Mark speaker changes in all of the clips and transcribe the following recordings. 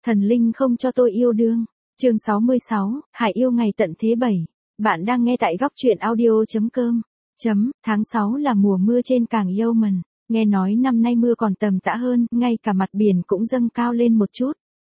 Speaker 1: Thần linh không cho tôi yêu đương. Chương 66, Hải yêu ngày tận thế 7. Bạn đang nghe tại góc truyện audio.com. Tháng 6 là mùa mưa trên cảng Yeoman. Nghe nói năm nay mưa còn tầm tã hơn, ngay cả mặt biển cũng dâng cao lên một chút.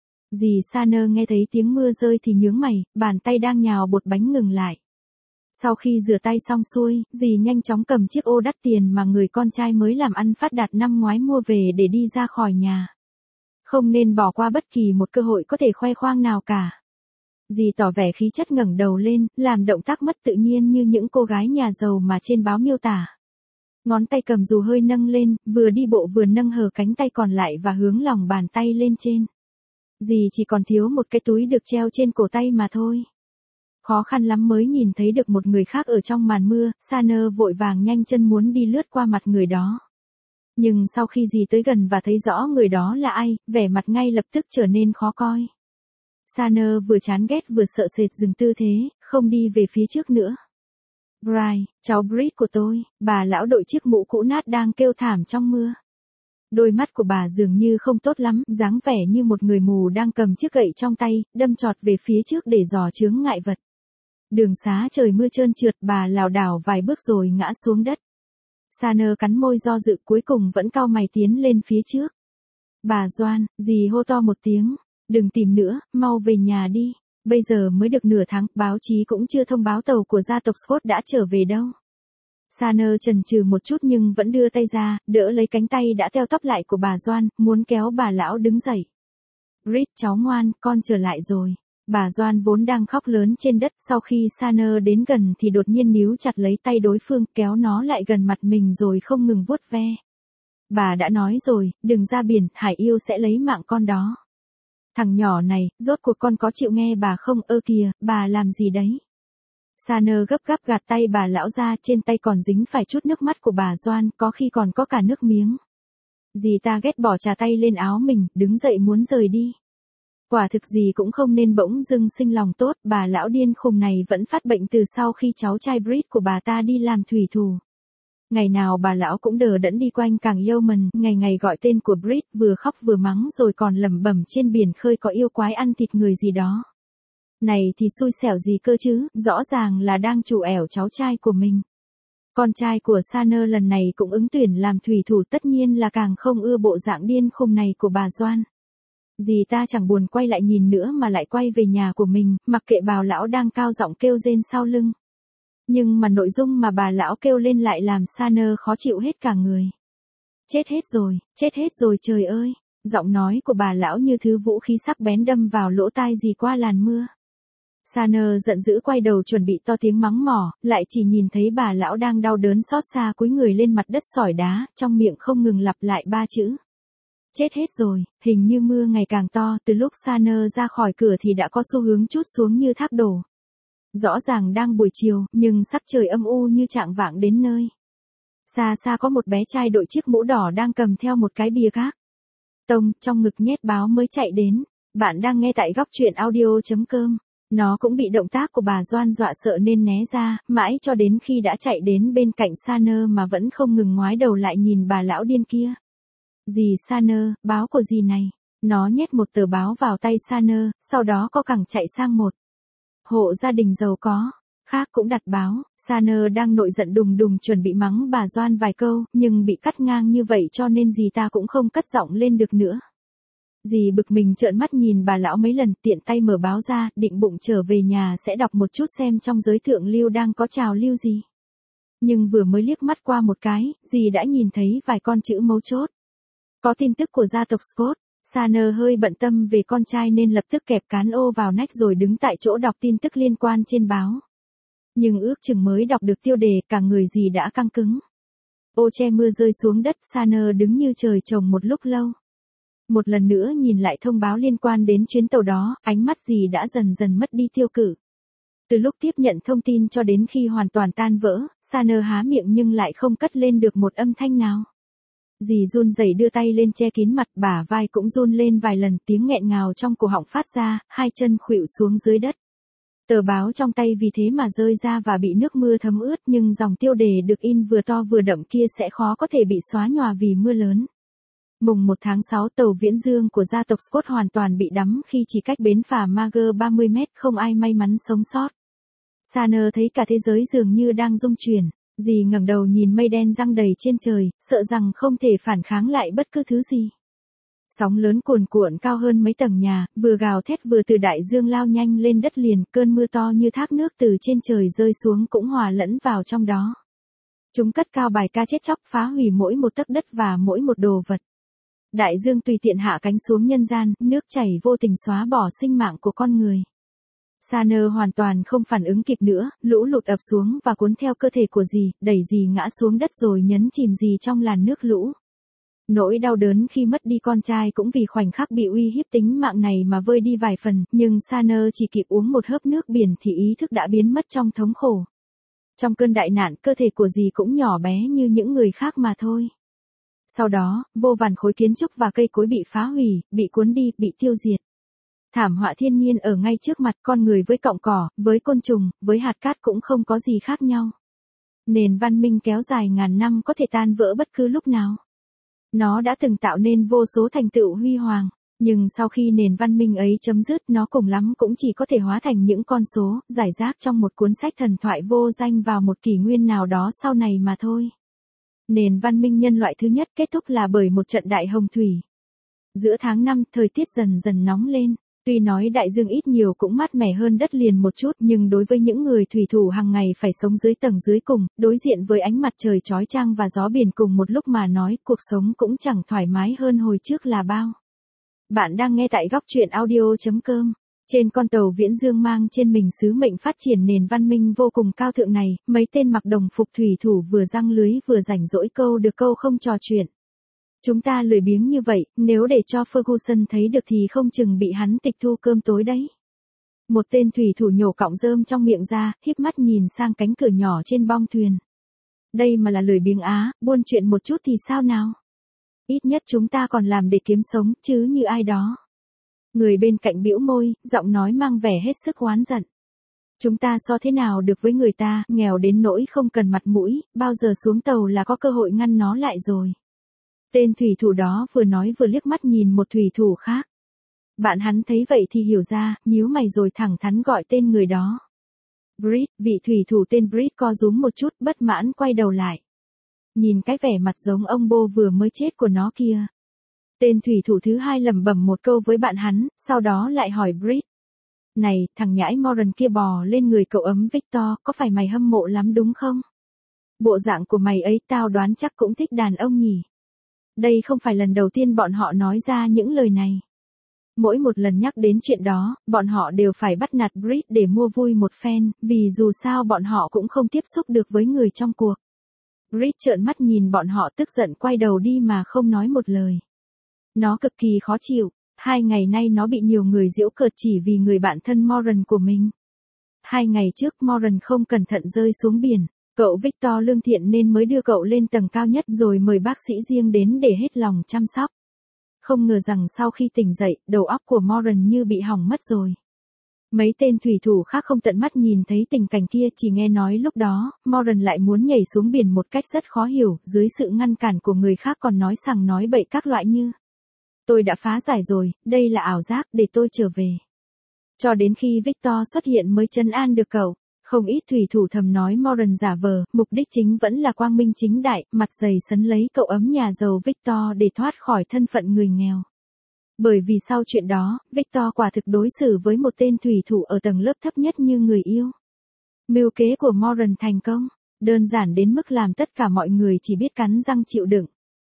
Speaker 1: Dì Saner nghe thấy tiếng mưa rơi thì nhướng mày, bàn tay đang nhào bột bánh ngừng lại. Sau khi rửa tay xong xuôi, dì nhanh chóng cầm chiếc ô đắt tiền mà người con trai mới làm ăn phát đạt năm ngoái mua về để đi ra khỏi nhà. Không nên bỏ qua bất kỳ một cơ hội có thể khoe khoang nào cả. Dì tỏ vẻ khí chất ngẩng đầu lên, làm động tác mất tự nhiên như những cô gái nhà giàu mà trên báo miêu tả. Ngón tay cầm dù hơi nâng lên, vừa đi bộ vừa nâng hở cánh tay còn lại và hướng lòng bàn tay lên trên. Dì chỉ còn thiếu một cái túi được treo trên cổ tay mà thôi. Khó khăn lắm mới nhìn thấy được một người khác ở trong màn mưa, Saner vội vàng nhanh chân muốn đi lướt qua mặt người đó. Nhưng sau khi dì tới gần và thấy rõ người đó là ai, vẻ mặt ngay lập tức trở nên khó coi. Saner vừa chán ghét vừa sợ sệt dừng tư thế, không đi về phía trước nữa. Bright, cháu Britt của tôi, bà lão đội chiếc mũ cũ nát đang kêu thảm trong mưa. Đôi mắt của bà dường như không tốt lắm, dáng vẻ như một người mù đang cầm chiếc gậy trong tay, đâm chọt về phía trước để dò chướng ngại vật. Đường xá trời mưa trơn trượt, bà lảo đảo vài bước rồi ngã xuống đất. Saner cắn môi do dự, cuối cùng vẫn cau mày tiến lên phía trước. Bà Doan, dì hô to một tiếng, đừng tìm nữa, mau về nhà đi. Bây giờ mới được nửa tháng, báo chí cũng chưa thông báo tàu của gia tộc Scott đã trở về đâu. Saner chần chừ một chút nhưng vẫn đưa tay ra, đỡ lấy cánh tay đã teo tóp lại của bà Doan, muốn kéo bà lão đứng dậy. Britt cháu ngoan, con trở lại rồi. Bà Doan vốn đang khóc lớn trên đất, sau khi Saner đến gần thì đột nhiên níu chặt lấy tay đối phương, kéo nó lại gần mặt mình rồi không ngừng vuốt ve. Bà đã nói rồi, đừng ra biển, Hải yêu sẽ lấy mạng con đó. Thằng nhỏ này, rốt cuộc con có chịu nghe bà không? Ơ kìa, bà làm gì đấy? Saner gấp gáp gạt tay bà lão ra, trên tay còn dính phải chút nước mắt của bà Doan, có khi còn có cả nước miếng. Dì ta ghét bỏ trà tay lên áo mình, đứng dậy muốn rời đi. Quả thực gì cũng không nên bỗng dưng sinh lòng tốt, bà lão điên khùng này vẫn phát bệnh từ sau khi cháu trai Britt của bà ta đi làm thủy thủ. Ngày nào bà lão cũng đờ đẫn đi quanh cảng Yeoman, ngày ngày gọi tên của Britt, vừa khóc vừa mắng rồi còn lẩm bẩm trên biển khơi có yêu quái ăn thịt người gì đó. Này thì xui xẻo gì cơ chứ, rõ ràng là đang trù ẻo cháu trai của mình. Con trai của Saner lần này cũng ứng tuyển làm thủy thủ, tất nhiên là càng không ưa bộ dạng điên khùng này của bà Doan. Dì ta chẳng buồn quay lại nhìn nữa mà lại quay về nhà của mình, mặc kệ bà lão đang cao giọng kêu rên sau lưng. Nhưng mà nội dung mà bà lão kêu lên lại làm Saner khó chịu hết cả người. Chết hết rồi trời ơi, giọng nói của bà lão như thứ vũ khí sắc bén đâm vào lỗ tai dì qua làn mưa. Saner giận dữ quay đầu chuẩn bị to tiếng mắng mỏ, lại chỉ nhìn thấy bà lão đang đau đớn xót xa cúi người lên mặt đất sỏi đá, trong miệng không ngừng lặp lại ba chữ. Chết hết rồi. Hình như mưa ngày càng to, từ lúc Saner ra khỏi cửa thì đã có xu hướng trút xuống như thác đổ. Rõ ràng đang buổi chiều, nhưng sắc trời âm u như chạng vạng đến nơi. Xa xa có một bé trai đội chiếc mũ đỏ đang cầm theo một cái bìa khác. Tông, trong ngực nhét báo mới chạy đến. Bạn đang nghe tại góc truyện audio.com. Nó cũng bị động tác của bà Doan dọa sợ nên né ra, mãi cho đến khi đã chạy đến bên cạnh Saner mà vẫn không ngừng ngoái đầu lại nhìn bà lão điên kia. Dì Saner, báo của dì này. Nó nhét một tờ báo vào tay Saner, sau đó có cẳng chạy sang một hộ gia đình giàu có khác cũng đặt báo. Saner đang nổi giận đùng đùng chuẩn bị mắng bà Doan vài câu, nhưng bị cắt ngang như vậy cho nên dì ta cũng không cất giọng lên được nữa. Dì bực mình trợn mắt nhìn bà lão mấy lần, tiện tay mở báo ra, định bụng trở về nhà sẽ đọc một chút xem trong giới thượng lưu đang có trào lưu gì. Nhưng vừa mới liếc mắt qua một cái, dì đã nhìn thấy vài con chữ mấu chốt. Có tin tức của gia tộc Scott. Saner hơi bận tâm về con trai nên lập tức kẹp cán ô vào nách rồi đứng tại chỗ đọc tin tức liên quan trên báo. Nhưng ước chừng mới đọc được tiêu đề, cả người dì đã căng cứng. Ô che mưa rơi xuống đất, Saner đứng như trời trồng một lúc lâu. Một lần nữa nhìn lại thông báo liên quan đến chuyến tàu đó, ánh mắt dì đã dần dần mất đi tiêu cự. Từ lúc tiếp nhận thông tin cho đến khi hoàn toàn tan vỡ, Saner há miệng nhưng lại không cất lên được một âm thanh nào. Dì run rẩy đưa tay lên che kín mặt, bả vai cũng run lên vài lần, tiếng nghẹn ngào trong cổ họng phát ra, hai chân khuỵu xuống dưới đất. Tờ báo trong tay vì thế mà rơi ra và bị nước mưa thấm ướt, nhưng dòng tiêu đề được in vừa to vừa đậm kia sẽ khó có thể bị xóa nhòa vì mưa lớn. Mùng 1 tháng 6 tàu Viễn Dương của gia tộc Scott hoàn toàn bị đắm khi chỉ cách bến phà Mager 30 mét, không ai may mắn sống sót. Saner thấy cả thế giới dường như đang rung chuyển. Dì ngẩng đầu nhìn mây đen giăng đầy trên trời, sợ rằng không thể phản kháng lại bất cứ thứ gì. Sóng lớn cuồn cuộn cao hơn mấy tầng nhà, vừa gào thét vừa từ đại dương lao nhanh lên đất liền, cơn mưa to như thác nước từ trên trời rơi xuống cũng hòa lẫn vào trong đó. Chúng cất cao bài ca chết chóc, phá hủy mỗi một tấc đất và mỗi một đồ vật. Đại dương tùy tiện hạ cánh xuống nhân gian, nước chảy vô tình xóa bỏ sinh mạng của con người. Saner hoàn toàn không phản ứng kịp nữa, lũ lụt ập xuống và cuốn theo cơ thể của dì, đẩy dì ngã xuống đất rồi nhấn chìm dì trong làn nước lũ. Nỗi đau đớn khi mất đi con trai cũng vì khoảnh khắc bị uy hiếp tính mạng này mà vơi đi vài phần, nhưng Saner chỉ kịp uống một hớp nước biển thì ý thức đã biến mất trong thống khổ. Trong cơn đại nạn, cơ thể của dì cũng nhỏ bé như những người khác mà thôi. Sau đó, vô vàn khối kiến trúc và cây cối bị phá hủy, bị cuốn đi, bị tiêu diệt. Thảm họa thiên nhiên ở ngay trước mặt, con người với cọng cỏ, với côn trùng, với hạt cát cũng không có gì khác nhau. Nền văn minh kéo dài ngàn năm có thể tan vỡ bất cứ lúc nào. Nó đã từng tạo nên vô số thành tựu huy hoàng, nhưng sau khi nền văn minh ấy chấm dứt, nó cùng lắm cũng chỉ có thể hóa thành những con số, rải rác trong một cuốn sách thần thoại vô danh vào một kỷ nguyên nào đó sau này mà thôi. Nền văn minh nhân loại thứ nhất kết thúc là bởi một trận đại hồng thủy. Giữa tháng 5, thời tiết dần dần nóng lên. Tuy nói đại dương ít nhiều cũng mát mẻ hơn đất liền một chút, nhưng đối với những người thủy thủ hàng ngày phải sống dưới tầng dưới cùng, đối diện với ánh mặt trời chói chang và gió biển cùng một lúc mà nói, cuộc sống cũng chẳng thoải mái hơn hồi trước là bao. Bạn đang nghe tại góc truyện audio.com. Trên con tàu Viễn Dương mang trên mình sứ mệnh phát triển nền văn minh vô cùng cao thượng này, mấy tên mặc đồng phục thủy thủ vừa giăng lưới vừa rảnh rỗi câu được câu không trò chuyện. Chúng ta lười biếng như vậy, nếu để cho Ferguson thấy được thì không chừng bị hắn tịch thu cơm tối đấy. Một tên thủy thủ nhổ cọng rơm trong miệng ra, híp mắt nhìn sang cánh cửa nhỏ trên bong thuyền. Đây mà là lười biếng á, buôn chuyện một chút thì sao nào? Ít nhất chúng ta còn làm để kiếm sống, chứ như ai đó. Người bên cạnh bĩu môi, giọng nói mang vẻ hết sức oán giận. Chúng ta so thế nào được với người ta, nghèo đến nỗi không cần mặt mũi, bao giờ xuống tàu là có cơ hội ngăn nó lại rồi. Tên thủy thủ đó vừa nói vừa liếc mắt nhìn một thủy thủ khác. Bạn hắn thấy vậy thì hiểu ra, nhíu mày rồi thẳng thắn gọi tên người đó. Brit, vị thủy thủ tên Brit co rúm một chút, bất mãn quay đầu lại. Nhìn cái vẻ mặt giống ông bô vừa mới chết của nó kia. Tên thủy thủ thứ hai lẩm bẩm một câu với bạn hắn, sau đó lại hỏi Brit. Này, thằng nhãi Moran kia bò lên người cậu ấm Victor, có phải mày hâm mộ lắm đúng không? Bộ dạng của mày ấy tao đoán chắc cũng thích đàn ông nhỉ. Đây không phải lần đầu tiên bọn họ nói ra những lời này. Mỗi một lần nhắc đến chuyện đó, bọn họ đều phải bắt nạt Brit để mua vui một phen, vì dù sao bọn họ cũng không tiếp xúc được với người trong cuộc. Brit trợn mắt nhìn bọn họ tức giận quay đầu đi mà không nói một lời. Nó cực kỳ khó chịu, 2 ngày nay nó bị nhiều người giễu cợt chỉ vì người bạn thân Moran của mình. 2 ngày trước Moran không cẩn thận rơi xuống biển. Cậu Victor lương thiện nên mới đưa cậu lên tầng cao nhất rồi mời bác sĩ riêng đến để hết lòng chăm sóc. Không ngờ rằng sau khi tỉnh dậy, đầu óc của Moran như bị hỏng mất rồi. Mấy tên thủy thủ khác không tận mắt nhìn thấy tình cảnh kia, chỉ nghe nói lúc đó, Moran lại muốn nhảy xuống biển một cách rất khó hiểu, dưới sự ngăn cản của người khác còn nói sằng nói bậy các loại như. Tôi đã phá giải rồi, đây là ảo giác, để tôi trở về. Cho đến khi Victor xuất hiện mới trấn an được cậu. Không ít thủy thủ thầm nói Moran giả vờ, mục đích chính vẫn là quang minh chính đại, mặt dày sấn lấy cậu ấm nhà giàu Victor để thoát khỏi thân phận người nghèo. Bởi vì sau chuyện đó, Victor quả thực đối xử với một tên thủy thủ ở tầng lớp thấp nhất như người yêu. Mưu kế của Moran thành công, đơn giản đến mức làm tất cả mọi người chỉ biết cắn răng chịu đựng.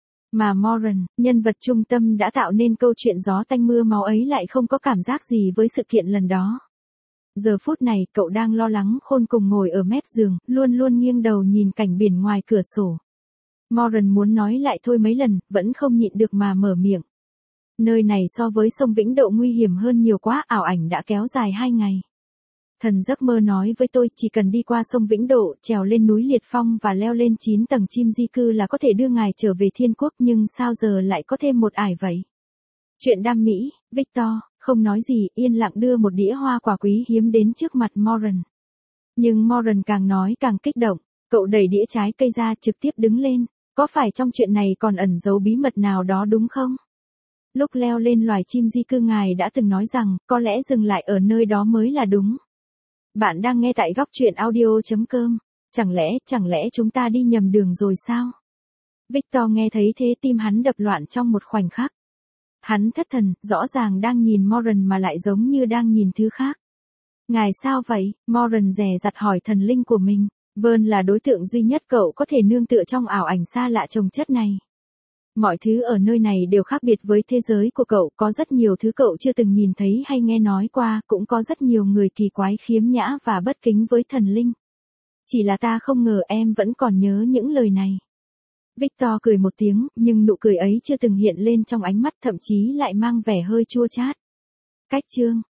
Speaker 1: Mà Moran, nhân vật trung tâm đã tạo nên câu chuyện gió tanh mưa máu ấy lại không có cảm giác gì với sự kiện lần đó. Giờ phút này, cậu đang lo lắng khôn cùng ngồi ở mép giường, luôn luôn nghiêng đầu nhìn cảnh biển ngoài cửa sổ. Moran muốn nói lại thôi mấy lần, vẫn không nhịn được mà mở miệng. Nơi này so với sông Vĩnh Độ nguy hiểm hơn nhiều quá, ảo ảnh đã kéo dài 2 ngày. Thần giấc mơ nói với tôi, chỉ cần đi qua sông Vĩnh Độ, trèo lên núi Liệt Phong và leo lên 9 tầng chim di cư là có thể đưa ngài trở về thiên quốc, nhưng sao giờ lại có thêm một ải vậy? Chuyện đam mỹ, Victor, không nói gì, yên lặng đưa một đĩa hoa quả quý hiếm đến trước mặt Moran. Nhưng Moran càng nói càng kích động, cậu đẩy đĩa trái cây ra trực tiếp đứng lên. Có phải trong chuyện này còn ẩn giấu bí mật nào đó đúng không? Lúc leo lên loài chim di cư ngài đã từng nói rằng, có lẽ dừng lại ở nơi đó mới là đúng. Bạn đang nghe tại góc truyện audio.com. Chẳng lẽ chúng ta đi nhầm đường rồi sao? Victor nghe thấy thế tim hắn đập loạn trong một khoảnh khắc. Hắn thất thần, rõ ràng đang nhìn Moran mà lại giống như đang nhìn thứ khác. Ngài sao vậy? Moran dè dặt hỏi thần linh của mình. Vern là đối tượng duy nhất cậu có thể nương tựa trong ảo ảnh xa lạ chồng chất này. Mọi thứ ở nơi này đều khác biệt với thế giới của cậu, có rất nhiều thứ cậu chưa từng nhìn thấy hay nghe nói qua, cũng có rất nhiều người kỳ quái khiếm nhã và bất kính với thần linh. Chỉ là ta không ngờ em vẫn còn nhớ những lời này. Victor cười một tiếng, nhưng nụ cười ấy chưa từng hiện lên trong ánh mắt, thậm chí lại mang vẻ hơi chua chát. Cách chương